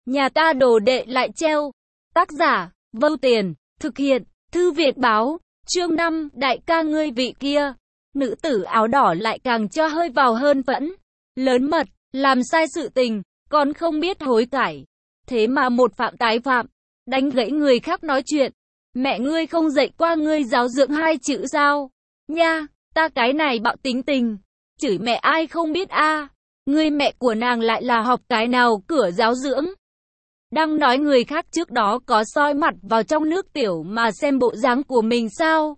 Nhà ta đồ đệ lại treo. Tác giả, Vô Tiền, thực hiện, Thư Việt Báo, chương 5, đại ca ngươi vị kia. Nữ tử áo đỏ lại càng cho hơi vào hơn phẫn. Lớn mật, làm sai sự tình, còn không biết hối cải. Thế mà một phạm tái phạm, đánh gãy người khác nói chuyện. Mẹ ngươi không dạy qua ngươi giáo dưỡng hai chữ sao? Nha, ta cái này bạo tính tình. Chửi mẹ ai không biết a? Ngươi mẹ của nàng lại là học cái nào cửa giáo dưỡng? Đang nói người khác trước đó có soi mặt vào trong nước tiểu mà xem bộ dáng của mình sao?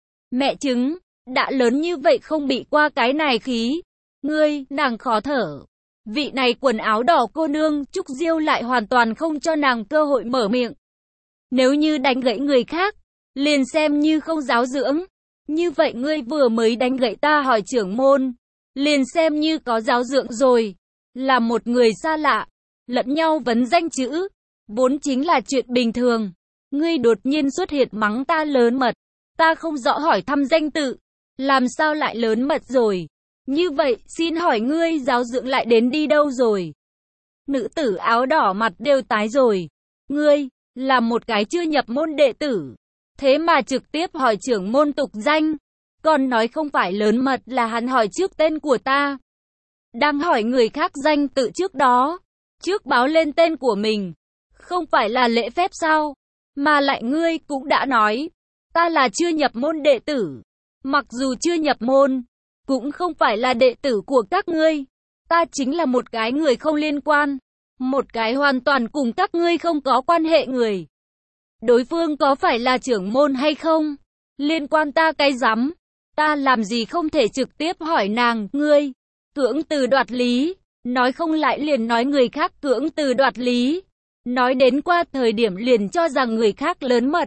Mẹ chứng, đã lớn như vậy không bị qua cái này khí. Ngươi, nàng khó thở. Vị này quần áo đỏ cô nương, Trúc Diêu lại hoàn toàn không cho nàng cơ hội mở miệng. Nếu như đánh gãy người khác, liền xem như không giáo dưỡng. Như vậy ngươi vừa mới đánh gãy ta hỏi trưởng môn, liền xem như có giáo dưỡng rồi. Là một người xa lạ, lẫn nhau vấn danh chữ, vốn chính là chuyện bình thường. Ngươi đột nhiên xuất hiện mắng ta lớn mật, ta không rõ hỏi thăm danh tự, làm sao lại lớn mật rồi? Như vậy, xin hỏi ngươi giáo dưỡng lại đến đi đâu rồi? Nữ tử áo đỏ mặt đều tái rồi. Ngươi, là một cái chưa nhập môn đệ tử, thế mà trực tiếp hỏi trưởng môn tục danh, còn nói không phải lớn mật là hắn hỏi trước tên của ta. Đang hỏi người khác danh tự trước đó, trước báo lên tên của mình, không phải là lễ phép sao? Mà lại ngươi cũng đã nói, ta là chưa nhập môn đệ tử. Mặc dù chưa nhập môn, cũng không phải là đệ tử của các ngươi. Ta chính là một cái người không liên quan, một cái hoàn toàn cùng các ngươi không có quan hệ người. Đối phương có phải là trưởng môn hay không? Liên quan ta cái rắm. Ta làm gì không thể trực tiếp hỏi nàng, ngươi cưỡng từ đoạt lý, nói không lại liền nói người khác cưỡng từ đoạt lý. Nói đến qua thời điểm liền cho rằng người khác lớn mật.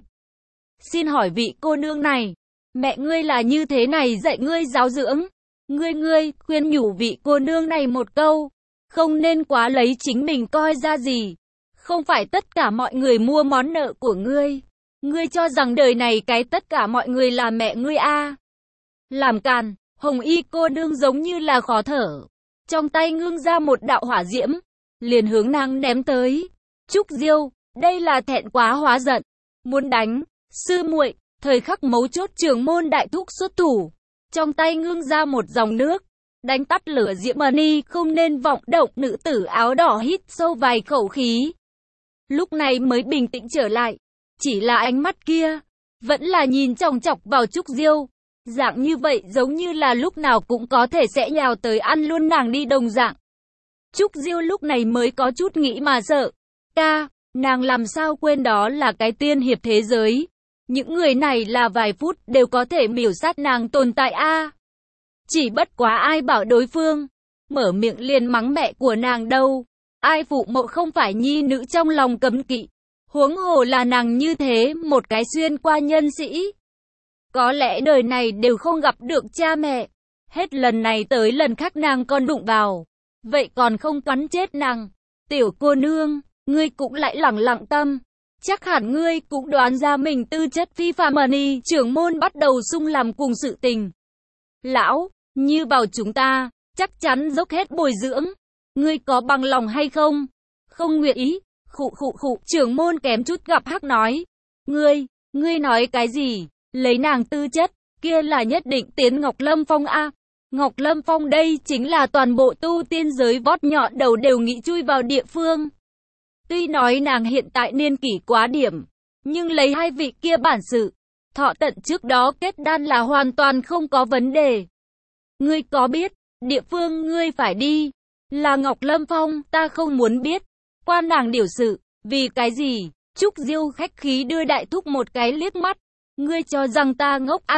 Xin hỏi vị cô nương này, mẹ ngươi là như thế này dạy ngươi giáo dưỡng. Ngươi khuyên nhủ vị cô nương này một câu, không nên quá lấy chính mình coi ra gì. Không phải tất cả mọi người mua món nợ của ngươi. Ngươi cho rằng đời này cái tất cả mọi người là mẹ ngươi a? Làm càn, hồng y cô nương giống như là khó thở. Trong tay ngưng ra một đạo hỏa diễm, liền hướng nàng ném tới. Trúc Diêu, đây là thẹn quá hóa giận, muốn đánh sư muội. Thời khắc mấu chốt trưởng môn đại thúc xuất thủ, trong tay ngưng ra một dòng nước, đánh tắt lửa diễm mani không nên vọng động. Nữ tử áo đỏ hít sâu vài khẩu khí, lúc này mới bình tĩnh trở lại. Chỉ là ánh mắt kia, vẫn là nhìn chòng chọc vào Trúc Diêu. Dạng như vậy giống như là lúc nào cũng có thể sẽ nhào tới ăn luôn nàng đi đồng dạng. Trúc Diêu lúc này mới có chút nghĩ mà sợ. Ca, nàng làm sao quên đó là cái tiên hiệp thế giới. Những người này là vài phút đều có thể miểu sát nàng tồn tại a. Chỉ bất quá ai bảo đối phương mở miệng liền mắng mẹ của nàng đâu. Ai phụ mẫu không phải nhi nữ trong lòng cấm kỵ. Huống hồ là nàng như thế một cái xuyên qua nhân sĩ. Có lẽ đời này đều không gặp được cha mẹ. Hết lần này tới lần khác nàng còn đụng vào. Vậy còn không cắn chết nàng. Tiểu cô nương, ngươi cũng lại lẳng tâm. Chắc hẳn ngươi cũng đoán ra mình tư chất phi phàm mani. Trưởng môn bắt đầu xung làm cùng sự tình. Lão, như bảo chúng ta, chắc chắn dốc hết bồi dưỡng. Ngươi có bằng lòng hay không? Không nguyện ý. Khụ. Trưởng môn kém chút gặp hắc nói. Ngươi nói cái gì? Lấy nàng tư chất, kia là nhất định tiến Ngọc Lâm Phong a. Ngọc Lâm Phong đây chính là toàn bộ tu tiên giới vót nhọn đầu đều nghĩ chui vào địa phương. Tuy nói nàng hiện tại niên kỷ quá điểm, nhưng lấy hai vị kia bản sự, thọ tận trước đó kết đan là hoàn toàn không có vấn đề. Ngươi có biết, địa phương ngươi phải đi, là Ngọc Lâm Phong, ta không muốn biết. Quan nàng điều sự, vì cái gì? Trúc Diêu khách khí đưa đại thúc một cái liếc mắt. Ngươi cho rằng ta ngốc a?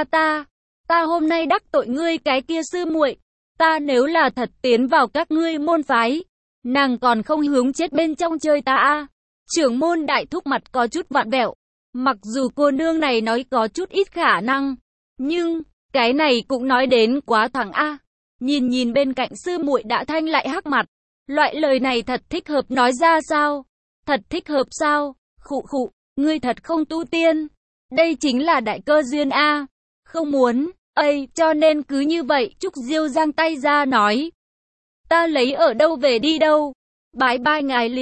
Ta hôm nay đắc tội ngươi cái kia sư muội, ta nếu là thật tiến vào các ngươi môn phái, nàng còn không hướng chết bên trong chơi ta a? Trưởng môn đại thúc mặt có chút vặn vẹo. Mặc dù cô nương này nói có chút ít khả năng, nhưng cái này cũng nói đến quá thẳng a. Nhìn bên cạnh sư muội đã thanh lại hắc mặt, loại lời này thật thích hợp nói ra sao? Thật thích hợp sao? Khụ, ngươi thật không tu tiên. Đây chính là đại cơ duyên a. Không muốn, cho nên cứ như vậy. Trúc Diêu giang tay ra nói. Ta lấy ở đâu về đi đâu. Bái bai ngài liệt.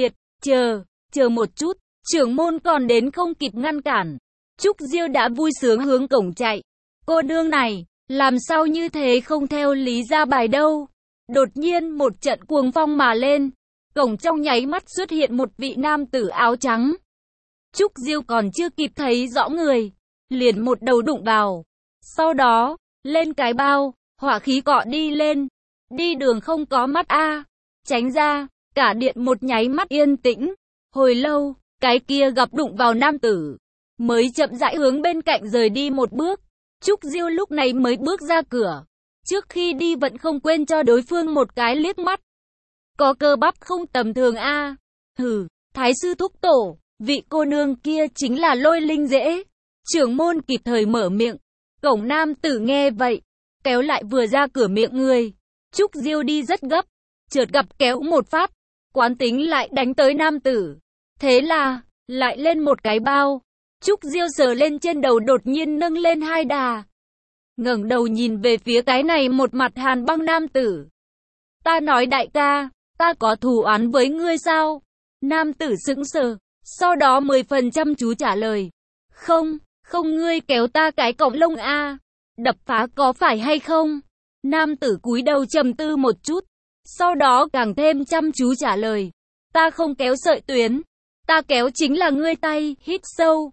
chờ một chút, trưởng môn còn đến không kịp ngăn cản. Trúc Diêu đã vui sướng hướng cổng chạy. Cô nương này, làm sao như thế không theo lý ra bài đâu. Đột nhiên một trận cuồng phong mà lên. Cổng trong nháy mắt xuất hiện một vị nam tử áo trắng. Trúc Diêu còn chưa kịp thấy rõ người, liền một đầu đụng vào. Sau đó, lên cái bao, hỏa khí cọ đi lên. Đi đường không có mắt a, tránh ra, cả điện một nháy mắt yên tĩnh. Hồi lâu, cái kia gặp đụng vào nam tử, mới chậm rãi hướng bên cạnh rời đi một bước. Trúc Diêu lúc này mới bước ra cửa. Trước khi đi vẫn không quên cho đối phương một cái liếc mắt. Có cơ bắp không tầm thường a. Hừ, Thái sư thúc tổ, vị cô nương kia chính là Lôi Linh Dễ. Trưởng môn kịp thời mở miệng. Cổng nam tử nghe vậy, kéo lại vừa ra cửa miệng người. Trúc Diêu đi rất gấp, chợt gặp kéo một phát, quán tính lại đánh tới nam tử. Thế là, lại lên một cái bao. Trúc Diêu sờ lên trên đầu đột nhiên nâng lên hai đà. Ngẩng đầu nhìn về phía cái này một mặt hàn băng nam tử. Ta nói đại ca, ta có thù oán với ngươi sao? Nam tử sững sờ, sau đó 10% chú trả lời. Không, ngươi kéo ta cái cọng lông a, đập phá có phải hay không? Nam tử cúi đầu trầm tư một chút, sau đó càng thêm chăm chú trả lời. Ta không kéo sợi tuyến, ta kéo chính là ngươi tay, hít sâu.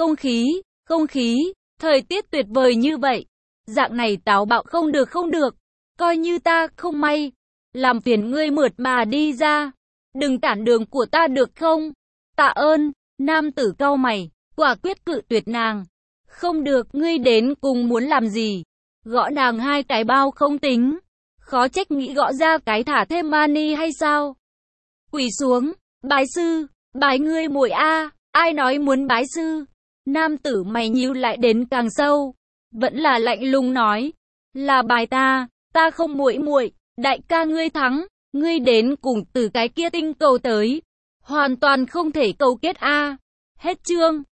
Không khí, thời tiết tuyệt vời như vậy. Dạng này táo bạo không được, coi như ta không may. Làm phiền ngươi mượt mà đi ra, đừng cản đường của ta được không? Tạ ơn, nam tử cau mày, quả quyết cự tuyệt nàng. Không được, ngươi đến cùng muốn làm gì? Gõ nàng hai cái bao không tính, khó trách nghĩ gõ ra cái thả thêm mani hay sao? Quỳ xuống, bái sư, bái ngươi muội a, ai nói muốn bái sư? Nam tử mày nhíu lại đến càng sâu, vẫn là lạnh lùng nói, là bài ta không muội, đại ca ngươi thắng, ngươi đến cùng từ cái kia tinh cầu tới, hoàn toàn không thể câu kết a. Hết chương.